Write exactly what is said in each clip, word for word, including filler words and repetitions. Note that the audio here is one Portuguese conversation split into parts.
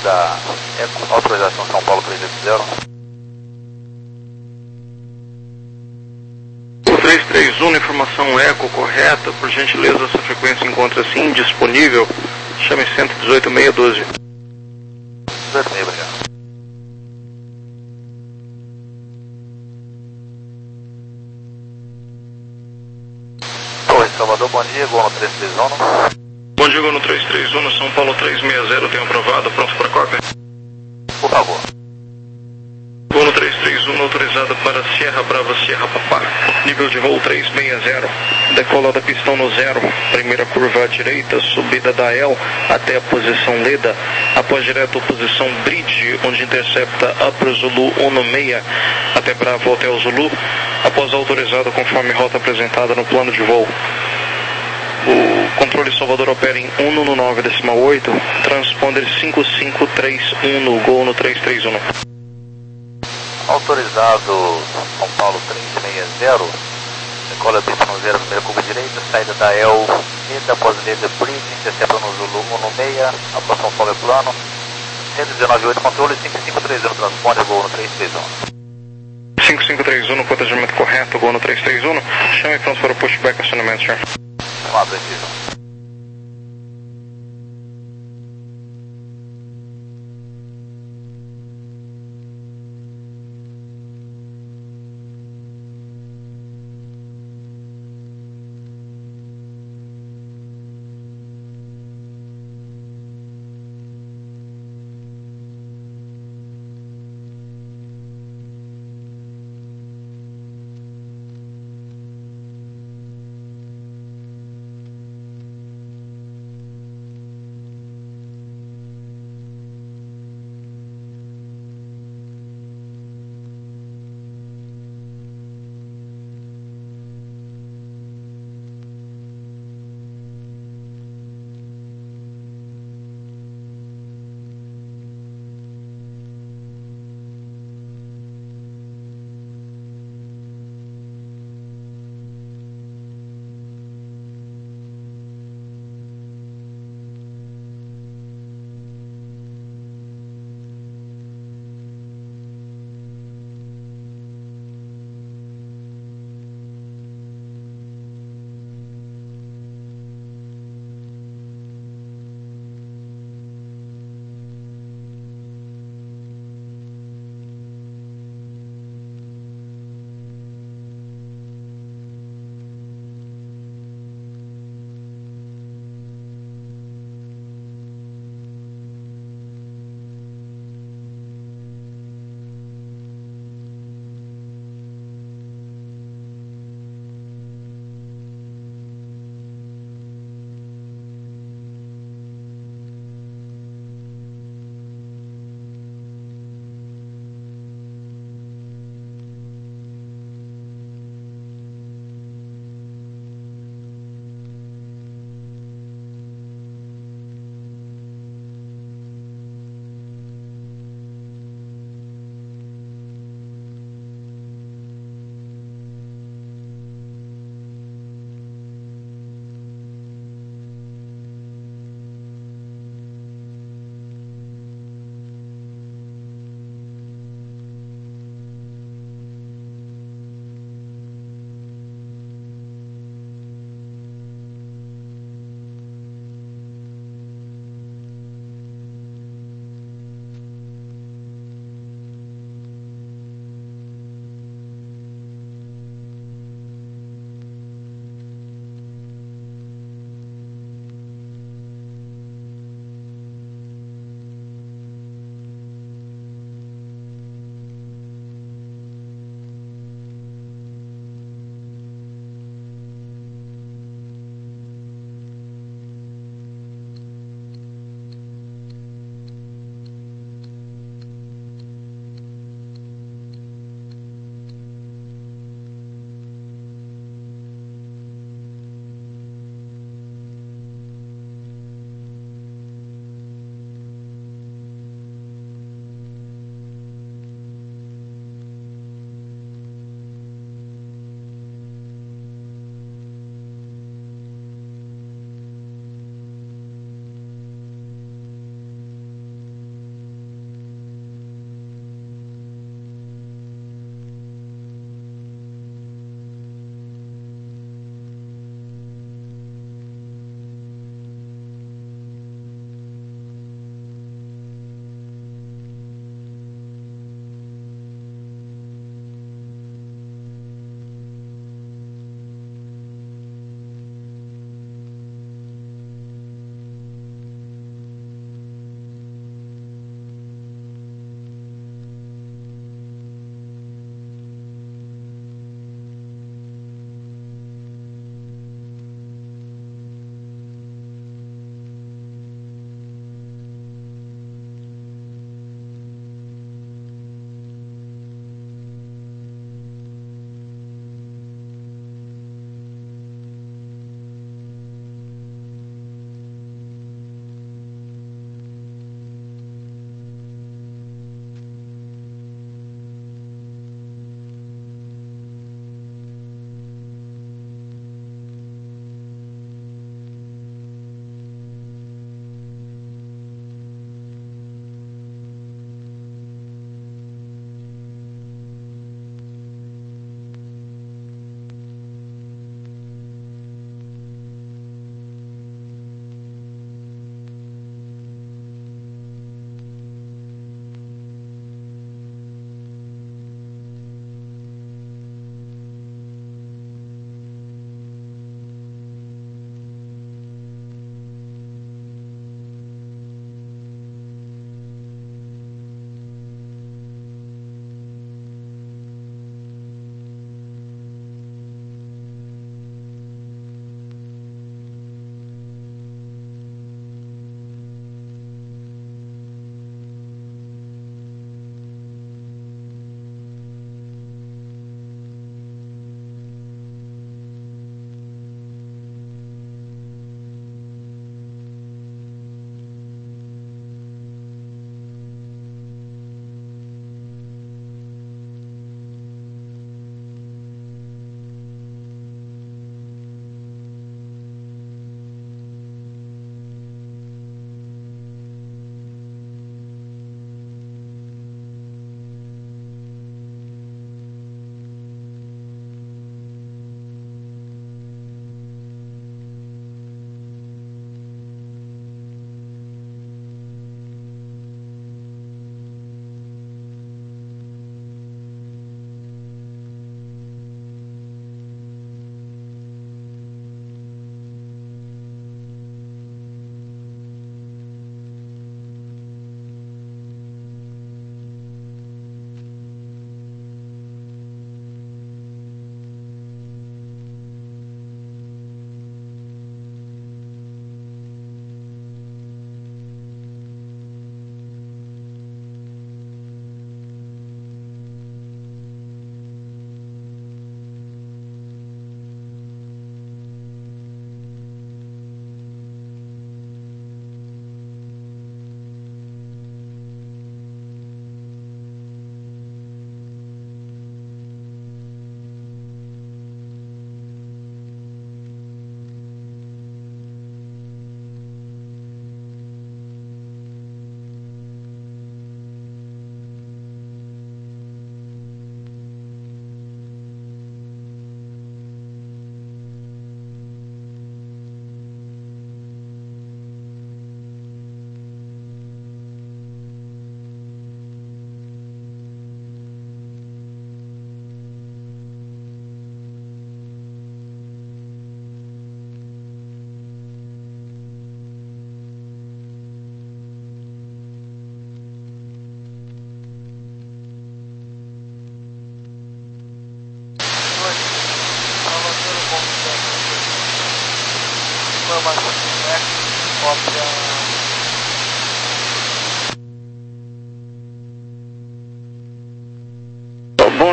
da Eco, autorização São Paulo três oito zero. três três um, informação Eco correta, por gentileza essa frequência encontra-se indisponível, chame cento e dezoito, seiscentos e doze. dezoito, obrigado. Oi, Salvador, bom dia, Gol no três três um. Bom dia, Gol no três três um, São Paulo trezentos e sessenta, tenho aprovado, pronto para cópia. Por favor. Gol no três três um, autorizado para Sierra Brava, Sierra Papá, nível de voo trezentos e sessenta, decolada pistão no zero, primeira curva à direita, subida da E L até a posição Leda, após direto posição Bridge, onde intercepta Upper Zulu um seis, até Bravo Hotel Zulu, após autorizado conforme rota apresentada no plano de voo. O controle Salvador opera em um nove decimal oito, transponder cinco cinco três um no Gol no três três um. Autorizado São Paulo trezentos e sessenta, decola pista no zero, primeira curva direita, saída da E L, Leda, após Leda Bridge, intercepta no Zulu um seis, após São Paulo é plano, cento e dezenove oito, controle cinco cinco três um, transponder Gol no três três um. cinco cinco três um, contagimento correto, Gol no três três um, chame pronto para o pushback acionamento, senhor. Vamos lá, três três um.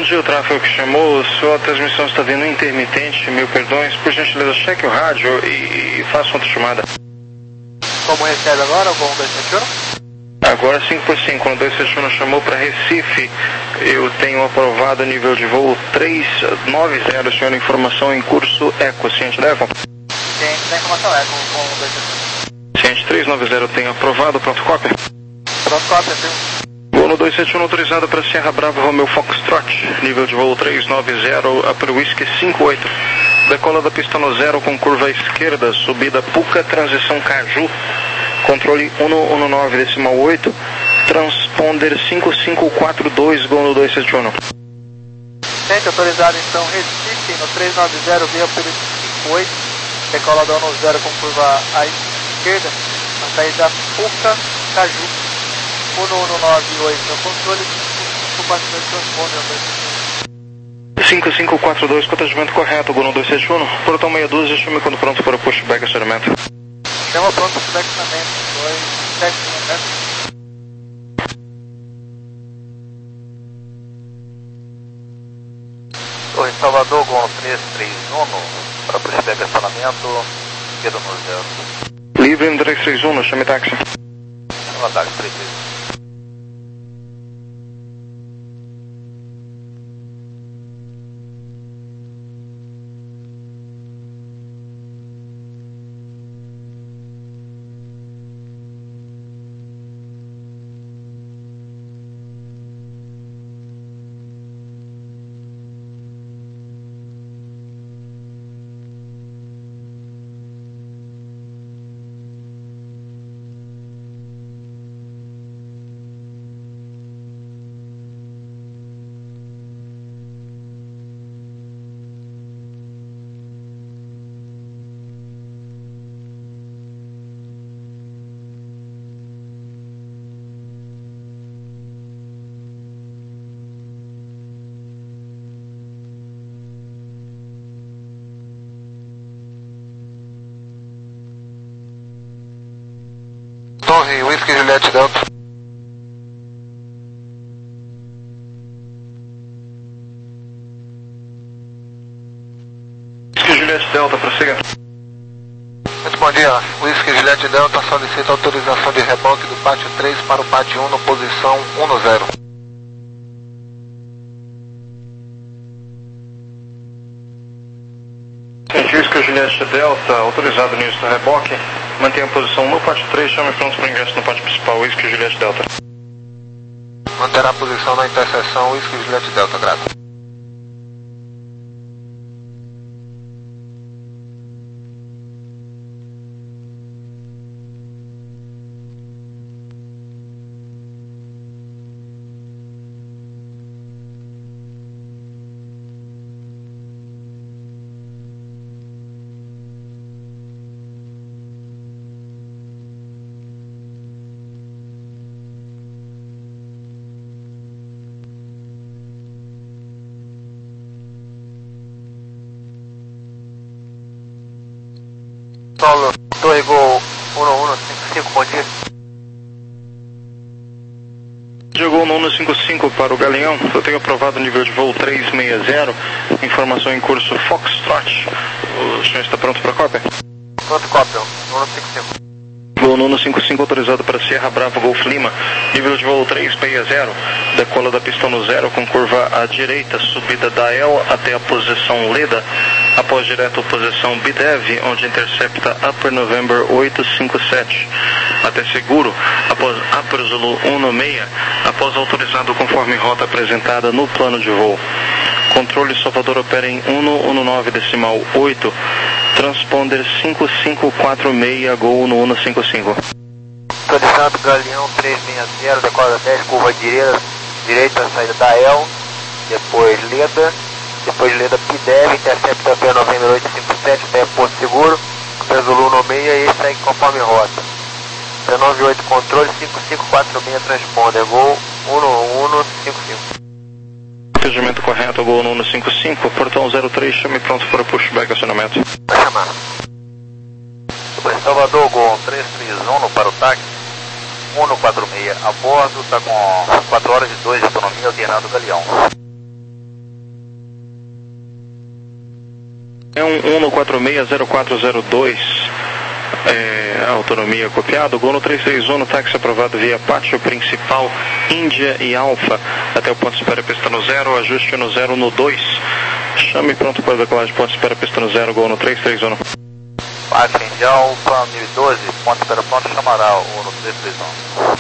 dia, o tráfego que chamou, sua transmissão está vindo intermitente, mil perdões, por gentileza cheque o rádio e, e faça outra chamada. Como recebe agora, algum dois sete um? Agora cinco por cinco, quando dois sete um chamou para Recife, eu tenho aprovado nível de voo trezentos e noventa, senhor, informação em curso Eco, ciente da Eco? Ciente da informação Eco, com dois sete um. Ciente trezentos e noventa, tenho aprovado, pronto cópia? Pronto cópia, sim. Voo no dois sete um autorizado para Sierra Bravo Romeo Foxtrot, nível de voo trezentos e noventa, Upper Whiskey cinco oito. Decola da pista no zero com curva esquerda, subida Puca, transição Caju, controle cento e dezenove decimal oito, transponder cinco cinco quatro dois, Gol no dois sete um. Ciente, autorizado então Recife no trezentos e noventa via Upper Whiskey cinco oito, decola da no zero com curva à esquerda, na saída Puca, Caju, cento e dezenove oito no controle, cinco cinco quatro dois, transponder cinco cinco quatro dois, contagiamento correto, Gol no dois sete um, portão meia dúzia, chame quando pronto para o pushback acionamento. Chama pronto para o pushback acionamento, dois sete um, né? Torre Salvador, Gol três três um, para pushback acionamento, esquerda no zero. Livre no três três um, chame táxi. Chama táxi, três três um. Torre, Whisky Juliette Delta. Whisky Juliette Delta, prossiga. Muito bom dia, Whisky Juliette Delta solicita autorização de reboque do pátio três para o pátio um na posição um no zero. Whisky Juliette Delta, autorizado no início do reboque. Mantenha a posição no pátio três, chame pronto para o ingresso no pátio principal, Whisky Juliette Delta. Manterá a posição na interseção, Whisky Juliette Delta, grato. Solo, Torre Gol um um cinco cinco, bom dia. Jogou no um cinco cinco para o Galeão, eu tenho aprovado nível de voo trezentos e sessenta, informação em curso Foxtrot. O senhor está pronto para a cópia? Pronto, cópia, um cinco cinco. Voo no um cinco cinco autorizado para Sierra Bravo Golf Lima, nível de voo três seis zero, decola da pista no zero com curva à direita, subida da El até a posição Leda, após direto posição B D E V, onde intercepta Upper November oito cinco sete, até seguro, após Upper Zulu um no seis, após autorizado conforme rota apresentada no plano de voo. Controle Salvador opera em um dezenove decimal oito, transponder cinco cinco quatro seis, Gol no um cinco cinco. Autorizado Galeão trezentos e sessenta, decola dez, curva direita, direita, saída da El, depois Leda, depois Leda P D E V, intercepta P November oito cinco sete, até Porto Seguro, Zulu no seis e segue conforme rota. P noventa e oito controle, cinco cinco quatro seis, transponder, Gol um um cinco cinco. Atendimento correto, Gol no um cinco cinco, portão zero três, chame pronto para o pushback acionamento. Vai chamar. Salvador, Gol três três um para o táxi, um no quatro seis, a bordo, está com quatro horas e dois de autonomia, alternando o Galeão. Whisky Juliette Delta, autorizado no início do reboque. Mantenha a posição no pátio três, chame pronto para o pushback acionamento. Salvador, Gol três três um para o táxi, um no quatro seis, a bordo, está com quatro horas e dois de autonomia, alternando o Galeão. É um Uno quatro seis zero quatro zero dois, é, autonomia copiado, Gol no três três um, táxi aprovado via pátio principal, Índia e Alfa, até o ponto de espera pista no zero, ajuste no zero no dois, chame pronto para decolagem, ponto de espera pista no zero, Gol no três três um. Pátio Índia Alfa, mil e doze, ponto de espera pronto, chamará o no três três um.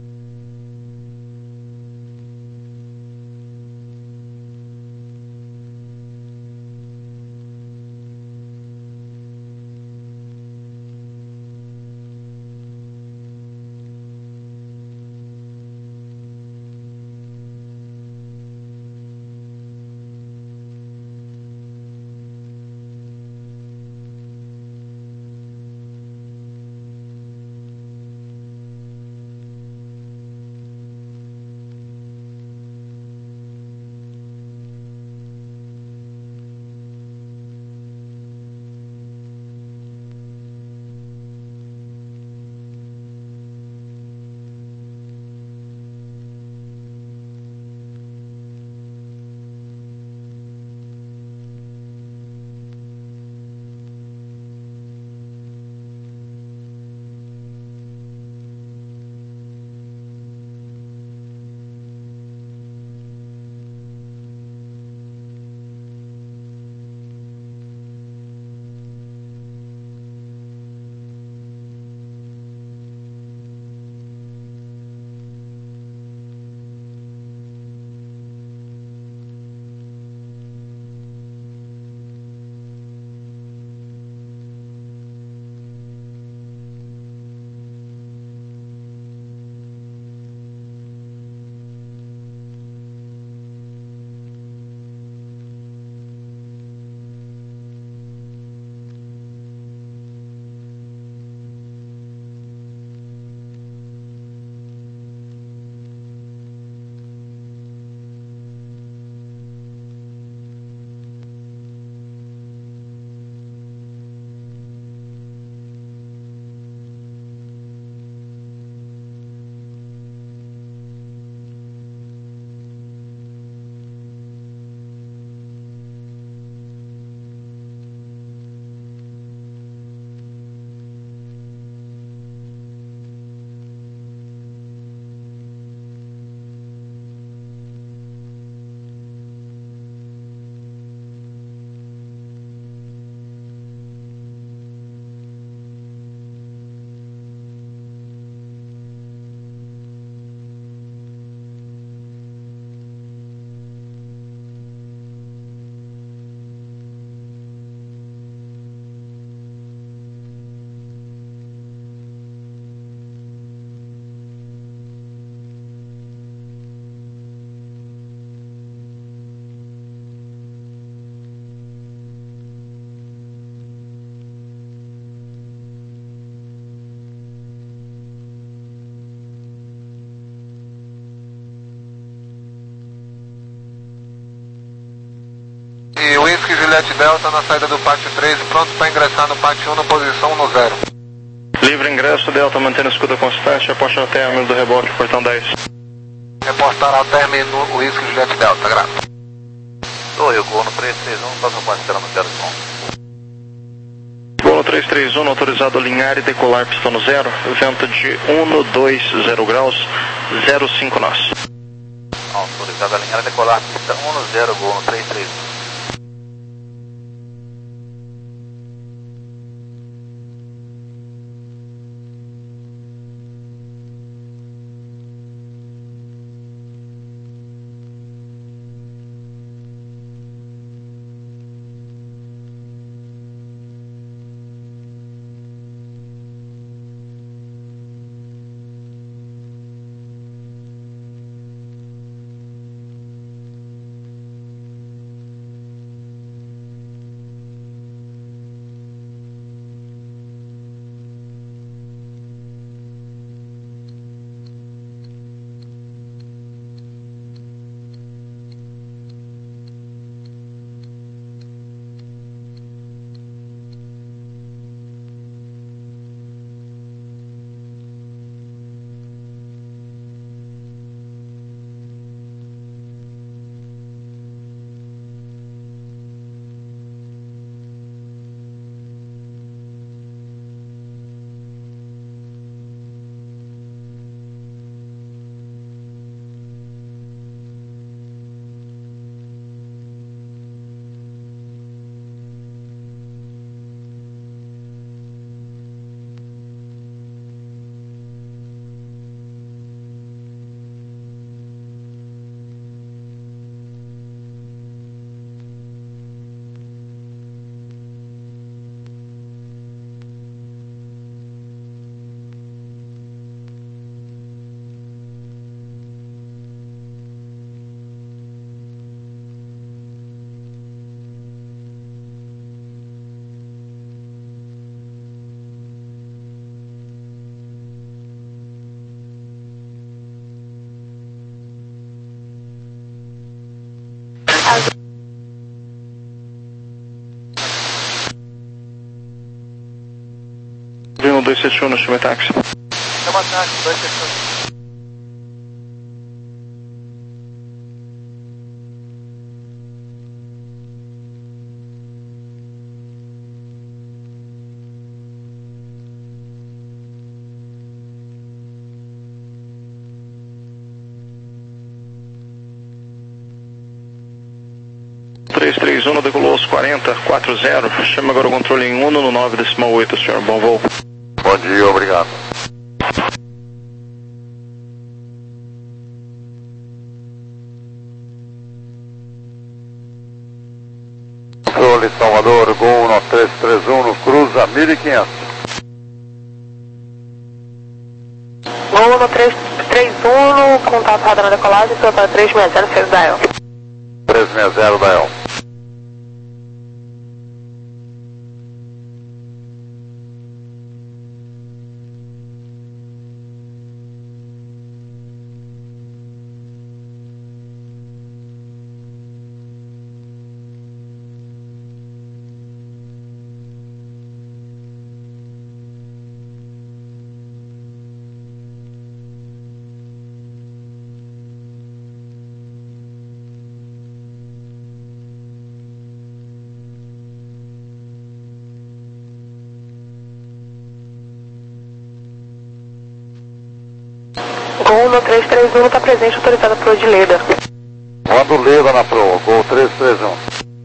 E Whisky Juliette Delta na saída do pátio três, pronto para ingressar no pátio um, na posição no zero. Livre ingresso, Delta mantendo escuta constante, aposta ao término do rebote, portão dez. Reportar ao término Whisky Juliette Delta, grato. Oi, o Gol no três três um, próximo ponto de espera no zero som. Gol no três três um, autorizado a alinhar e decolar pistão no zero, vento de um no dois zero graus, zero cinco nós. Autorizado a alinhar e decolar pista um no zero, Gol no três três um. sete um, chama táxi. Chama táxi, dois sete um. três três um, decolou aos quarenta, quatro zero. Chama agora o controle em um no nove decimal oito, senhor. Bom voo. Bom dia, obrigado. Controle Salvador, Gol nove três três um, no cruza mil e quinhentos. Gol no três três um, contato radar na decolagem, para três seis zero, seis da El. três seis zero da El. Gol no três três um está presente, autorizada por Odileda. Manda o Leda na proa, Gol três três um.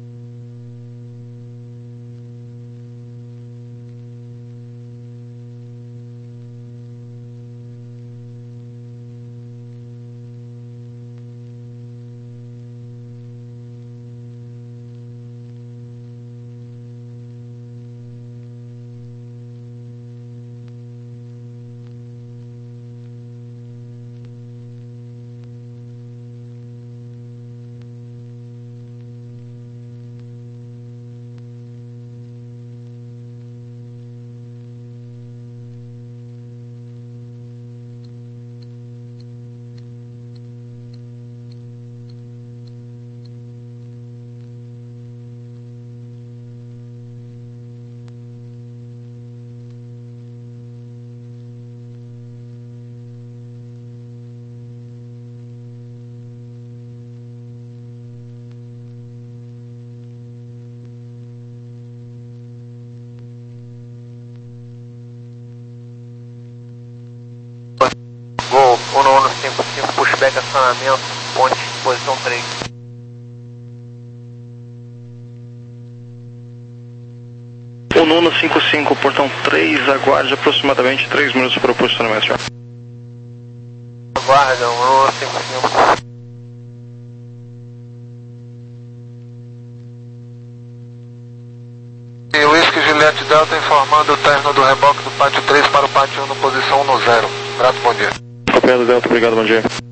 Gol um um cinco cinco, pushback acionamento, ponte, posição três. um um cinco cinco, portão três, aguarde aproximadamente três minutos para o posicionamento, senhor. Aguarda, um um cinco cinco. E o Whisky Juliette Delta informando o término do reboque do pátio três para o pátio um no posição no zero. Grato, bom dia. Copiado, Delta, obrigado, bom dia.